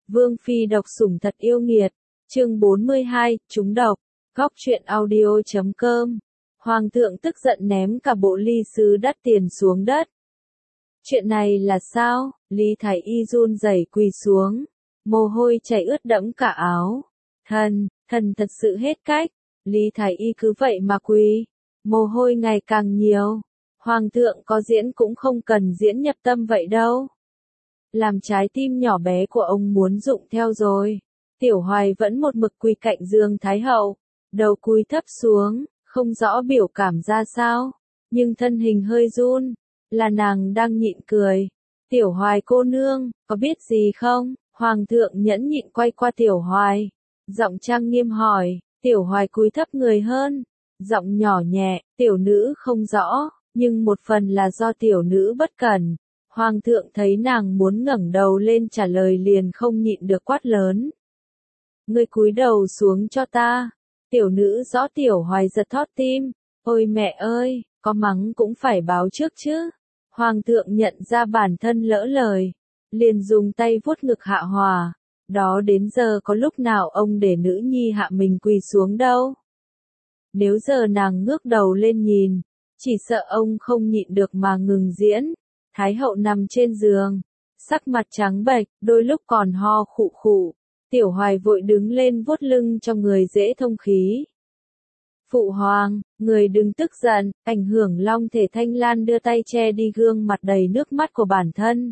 Vương phi độc sủng thật yêu nghiệt. Chương 42, trúng độc. Góc truyện audio.com. Hoàng thượng tức giận ném cả bộ ly sứ đắt tiền xuống đất. Chuyện này là sao? Lý Thái Y run rẩy quỳ xuống, mồ hôi chảy ướt đẫm cả áo. Thần thật sự hết cách. Lý Thái Y cứ vậy mà quỳ, mồ hôi ngày càng nhiều. Hoàng thượng có diễn cũng không cần diễn nhập tâm vậy đâu. Làm trái tim nhỏ bé của ông muốn rụng theo rồi. Tiểu Hoài vẫn một mực quỳ cạnh giường Thái hậu, đầu cúi thấp xuống, không rõ biểu cảm ra sao, nhưng thân hình hơi run, là nàng đang nhịn cười. Tiểu Hoài cô nương, có biết gì không? Hoàng thượng nhẫn nhịn quay qua Tiểu Hoài, giọng trang nghiêm hỏi. Tiểu Hoài cúi thấp người hơn, giọng nhỏ nhẹ, tiểu nữ không rõ, nhưng một phần là do tiểu nữ bất cẩn. Hoàng thượng thấy nàng muốn ngẩng đầu lên trả lời liền không nhịn được quát lớn. Ngươi cúi đầu xuống cho ta. Tiểu nữ rõ. Tiểu Hoài giật thót tim. Ôi mẹ ơi, có mắng cũng phải báo trước chứ. Hoàng thượng nhận ra bản thân lỡ lời, liền dùng tay vuốt ngực hạ hòa. Đó đến giờ có lúc nào ông để nữ nhi hạ mình quỳ xuống đâu. Nếu giờ nàng ngước đầu lên nhìn, chỉ sợ ông không nhịn được mà ngừng diễn. Thái hậu nằm trên giường, sắc mặt trắng bệch, đôi lúc còn ho khụ khụ. Tiểu Hoài vội đứng lên vuốt lưng cho người dễ thông khí. Phụ hoàng, người đừng tức giận, ảnh hưởng long thể. Thanh Lan đưa tay che đi gương mặt đầy nước mắt của bản thân.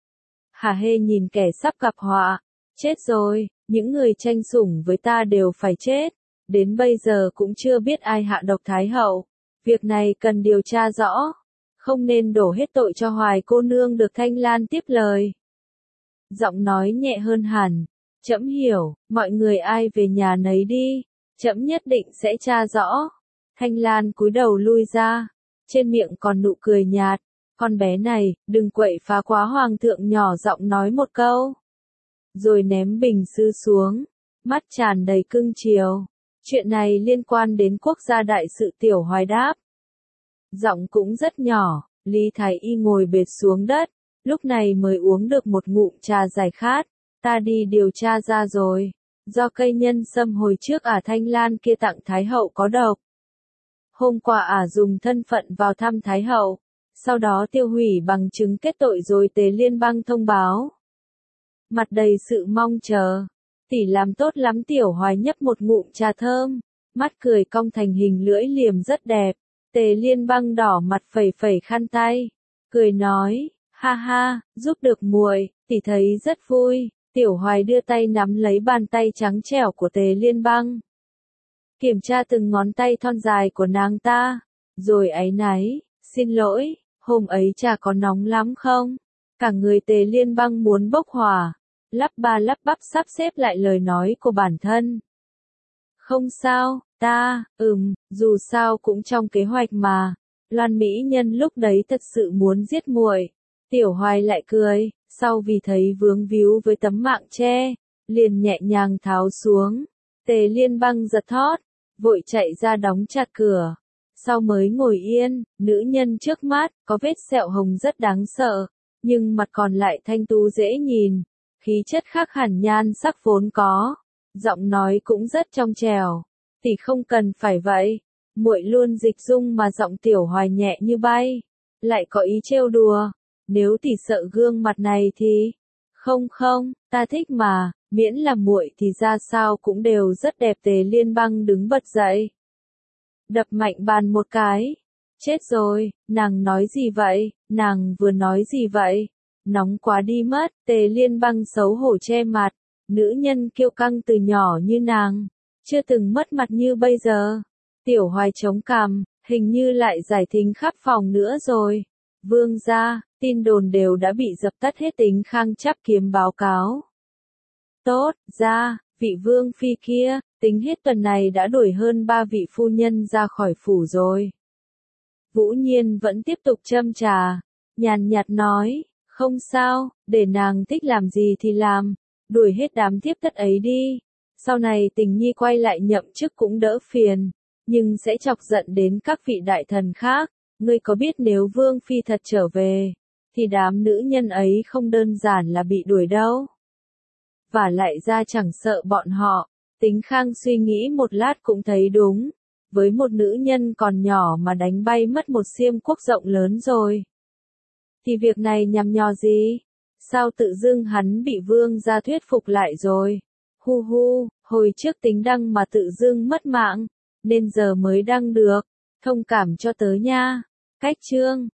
Hà Hê nhìn kẻ sắp gặp họa. Chết rồi, những người tranh sủng với ta đều phải chết. Đến bây giờ cũng chưa biết ai hạ độc Thái hậu. Việc này cần điều tra rõ. Không nên đổ hết tội cho Hoài cô nương được. Thanh Lan tiếp lời. Giọng nói nhẹ hơn hẳn. Trẫm hiểu, mọi người ai về nhà nấy đi. Trẫm nhất định sẽ tra rõ. Thanh Lan cúi đầu lui ra. Trên miệng còn nụ cười nhạt. Con bé này, đừng quậy phá quá. Hoàng thượng nhỏ giọng nói một câu, rồi ném bình sứ xuống, mắt tràn đầy cưng chiều. Chuyện này liên quan đến quốc gia đại sự. Tiểu Hoài đáp. Giọng cũng rất nhỏ. Lý Thái Y ngồi bệt xuống đất, lúc này mới uống được một ngụm trà giải khát. Ta đi điều tra ra rồi. Do cây nhân sâm hồi trước Thanh Lan kia tặng Thái hậu có độc. Hôm qua dùng thân phận vào thăm Thái hậu, sau đó tiêu hủy bằng chứng kết tội rồi Tề Liên bang thông báo. Mặt đầy sự mong chờ. Tỷ làm tốt lắm. Tiểu Hoài nhấp một ngụm trà thơm, mắt cười cong thành hình lưỡi liềm rất đẹp. Tề Liên bang đỏ mặt phẩy phẩy khăn tay, cười nói, ha ha, giúp được muội, tỷ thấy rất vui. Tiểu Hoài đưa tay nắm lấy bàn tay trắng trẻo của Tề Liên bang, kiểm tra từng ngón tay thon dài của nàng ta, rồi áy náy, xin lỗi, hôm ấy trà có nóng lắm không? Cả người Tề Liên bang muốn bốc hỏa, lắp ba lắp bắp sắp xếp lại lời nói của bản thân. Không sao, dù sao cũng trong kế hoạch mà. Loan mỹ nhân lúc đấy thật sự muốn giết muội. Tiểu Hoài lại cười, sau vì thấy vướng víu với tấm mạng che, liền nhẹ nhàng tháo xuống. Tề Liên bang giật thót, vội chạy ra đóng chặt cửa. Sau mới ngồi yên. Nữ nhân trước mắt, có vết sẹo hồng rất đáng sợ, nhưng mặt còn lại thanh tú dễ nhìn, khí chất khác hẳn nhan sắc vốn có. Giọng nói cũng rất trong trẻo. Tỷ không cần phải vậy. Muội luôn dịch dung mà. Giọng Tiểu Hoài nhẹ như bay, lại có ý trêu đùa. Nếu tỷ sợ gương mặt này thì... Không, ta thích mà, miễn là muội thì ra sao cũng đều rất đẹp. Tề Liên bang đứng bật dậy, đập mạnh bàn một cái. Chết rồi, nàng nói gì vậy? Nàng vừa nói gì vậy? Nóng quá đi mất. Tề Liên bang xấu hổ che mặt. Nữ nhân kiêu căng từ nhỏ như nàng, chưa từng mất mặt như bây giờ. Tiểu Hoài chống cằm, hình như lại giải thính khắp phòng nữa rồi. Vương gia, tin đồn đều đã bị dập tắt hết. Tính Khang chắp kiếm báo cáo. Tốt, ra, vị vương phi kia, tính hết tuần này đã đuổi hơn 3 vị phu nhân ra khỏi phủ rồi. Vũ Nhiên vẫn tiếp tục châm trà, nhàn nhạt nói, không sao, để nàng thích làm gì thì làm, đuổi hết đám tiếp thất ấy đi. Sau này Tình Nhi quay lại nhậm chức cũng đỡ phiền, nhưng sẽ chọc giận đến các vị đại thần khác. Ngươi có biết nếu vương phi thật trở về, thì đám nữ nhân ấy không đơn giản là bị đuổi đâu. Vả lại ra chẳng sợ bọn họ. Tính Khang suy nghĩ một lát cũng thấy đúng. Với một nữ nhân còn nhỏ mà đánh bay mất một xiêm quốc rộng lớn rồi. Thì việc này nhằm nhò gì? Sao tự dưng hắn bị vương gia thuyết phục lại rồi? Hu hu, hồi trước tính đăng mà tự dưng mất mạng, nên giờ mới đăng được. Thông cảm cho tớ nha. Cách chương